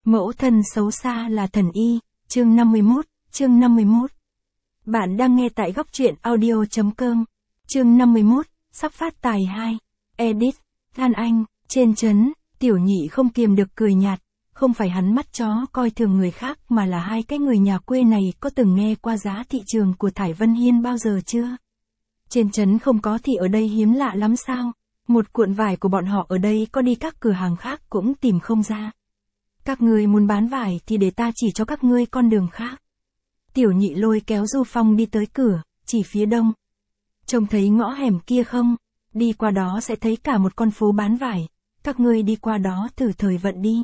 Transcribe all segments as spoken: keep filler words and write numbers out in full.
Mẫu thân xấu xa là thần y, chương năm mươi mốt, chương năm mươi mốt. Bạn đang nghe tại góc truyện audio chấm com. Chương năm mươi mốt, sắp phát tài hai. Edit, Than Anh, trên trấn, Tiểu Nhị không kiềm được cười nhạt, không phải hắn mắt chó coi thường người khác mà là hai cái người nhà quê này có từng nghe qua giá thị trường của Thải Vân Hiên bao giờ chưa? Trên trấn không có thì ở đây hiếm lạ lắm sao? Một cuộn vải của bọn họ ở đây có đi các cửa hàng khác cũng tìm không ra. Các ngươi muốn bán vải thì để ta chỉ cho các ngươi con đường khác. Tiểu Nhị lôi kéo Du Phong đi tới cửa, chỉ phía đông. Trông thấy ngõ hẻm kia không? Đi qua đó sẽ thấy cả một con phố bán vải, các ngươi đi qua đó thử thời vận đi.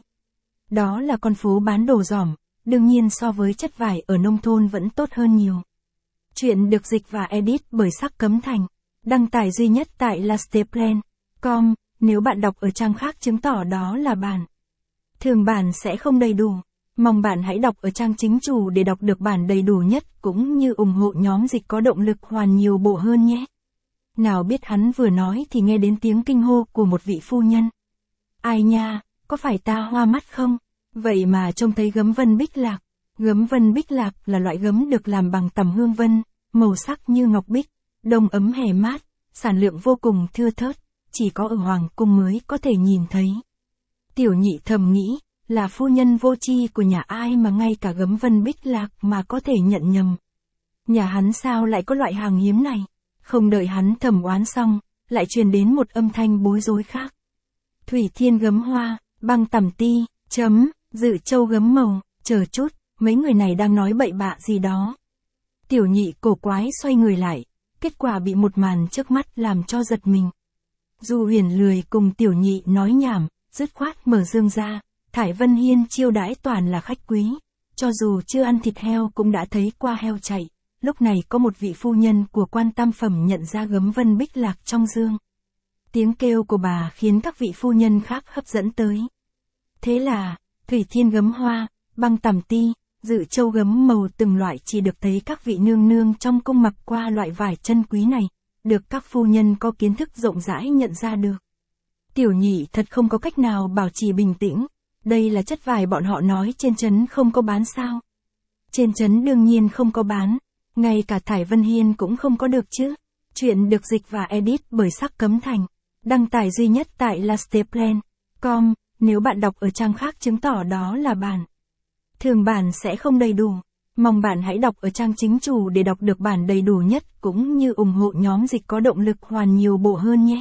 Đó là con phố bán đồ giỏm, đương nhiên so với chất vải ở nông thôn vẫn tốt hơn nhiều. Chuyện được dịch và edit bởi Sắc Cấm Thành, đăng tải duy nhất tại lasteplan chấm com, nếu bạn đọc ở trang khác chứng tỏ đó là bản. Thường bản sẽ không đầy đủ, mong bạn hãy đọc ở trang chính chủ để đọc được bản đầy đủ nhất cũng như ủng hộ nhóm dịch có động lực hoàn nhiều bộ hơn nhé. Nào biết hắn vừa nói thì nghe đến tiếng kinh hô của một vị phu nhân. Ai nha, có phải ta hoa mắt không? Vậy mà trông thấy gấm vân bích lạc. Gấm vân bích lạc là loại gấm được làm bằng tằm hương vân, màu sắc như ngọc bích, đông ấm hè mát, sản lượng vô cùng thưa thớt, chỉ có ở Hoàng Cung mới có thể nhìn thấy. Tiểu Nhị thầm nghĩ, là phu nhân vô tri của nhà ai mà ngay cả gấm vân bích lạc mà có thể nhận nhầm. Nhà hắn sao lại có loại hàng hiếm này? Không đợi hắn thầm oán xong, lại truyền đến một âm thanh bối rối khác. Thủy Thiên gấm hoa, băng tằm ti, chấm, Dự Châu gấm màu, chờ chút, mấy người này đang nói bậy bạ gì đó. Tiểu Nhị cổ quái xoay người lại, kết quả bị một màn trước mắt làm cho giật mình. Du Huyền lười cùng Tiểu Nhị nói nhảm, dứt khoát mở dương ra, Thải Vân Hiên chiêu đãi toàn là khách quý, cho dù chưa ăn thịt heo cũng đã thấy qua heo chạy. Lúc này có một vị phu nhân của Quan Tam Phẩm nhận ra gấm vân bích lạc trong dương. Tiếng kêu của bà khiến các vị phu nhân khác hấp dẫn tới. Thế là, Thủy Thiên gấm hoa, băng tằm ti, Dự Châu gấm màu từng loại chỉ được thấy các vị nương nương trong cung mặc qua loại vải chân quý này, được các phu nhân có kiến thức rộng rãi nhận ra được. Tiểu Nhị thật không có cách nào bảo trì bình tĩnh, đây là chất vải bọn họ nói trên trấn không có bán sao? Trên trấn đương nhiên không có bán, ngay cả Thải Vân Hiên cũng không có được chứ. Chuyện được dịch và edit bởi Sắc Cấm Thành, đăng tải duy nhất tại lasteplan chấm com, nếu bạn đọc ở trang khác chứng tỏ đó là bản. Thường bản sẽ không đầy đủ, mong bạn hãy đọc ở trang chính chủ để đọc được bản đầy đủ nhất cũng như ủng hộ nhóm dịch có động lực hoàn nhiều bộ hơn nhé.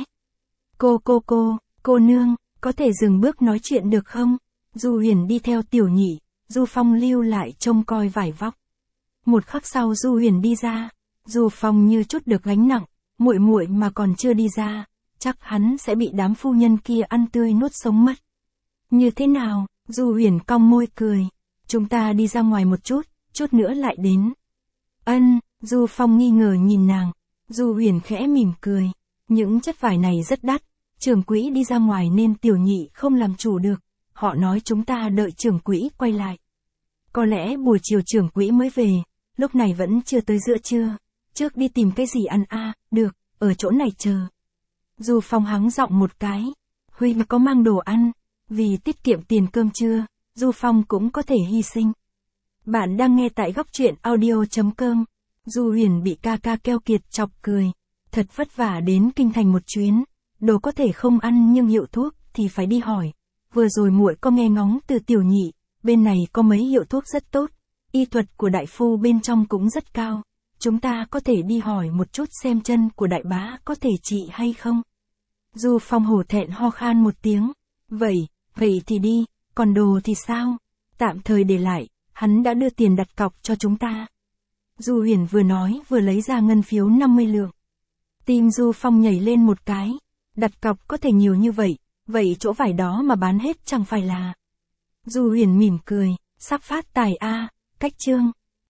Cô cô cô, cô nương, có thể dừng bước nói chuyện được không? Du Huyền đi theo Tiểu Nhị, Du Phong lưu lại trông coi vải vóc. Một khắc sau Du Huyền đi ra, Du Phong như chút được gánh nặng, muội muội mà còn chưa đi ra, chắc hắn sẽ bị đám phu nhân kia ăn tươi nuốt sống mất. Như thế nào? Du Huyền cong môi cười, chúng ta đi ra ngoài một chút, chút nữa lại đến. Ân, Du Phong nghi ngờ nhìn nàng, Du Huyền khẽ mỉm cười, những chất vải này rất đắt, trưởng quỹ đi ra ngoài nên Tiểu Nhị không làm chủ được, họ nói chúng ta đợi trưởng quỹ quay lại. Có lẽ buổi chiều trưởng quỹ mới về, lúc này vẫn chưa tới giữa trưa, trước đi tìm cái gì ăn a, à, được, ở chỗ này chờ. Du Phong hắng giọng một cái, Huy mà có mang đồ ăn, vì tiết kiệm tiền cơm trưa, Du Phong cũng có thể hy sinh. Bạn đang nghe tại góc truyện audio chấm com. Du Huyền bị ca ca keo kiệt chọc cười, thật vất vả đến kinh thành một chuyến, đồ có thể không ăn nhưng hiệu thuốc thì phải đi hỏi. Vừa rồi muội có nghe ngóng từ Tiểu Nhị, bên này có mấy hiệu thuốc rất tốt, y thuật của đại phu bên trong cũng rất cao, chúng ta có thể đi hỏi một chút xem chân của đại bá có thể trị hay không. Du Phong hổ thẹn ho khan một tiếng, vậy, vậy thì đi, còn đồ thì sao? Tạm thời để lại, hắn đã đưa tiền đặt cọc cho chúng ta. Du Huyền vừa nói vừa lấy ra ngân phiếu năm mươi lượng. Tim Du Phong nhảy lên một cái, đặt cọc có thể nhiều như vậy, vậy chỗ vải đó mà bán hết chẳng phải là. Du Huyền mỉm cười, sắp phát tài a, cách chương.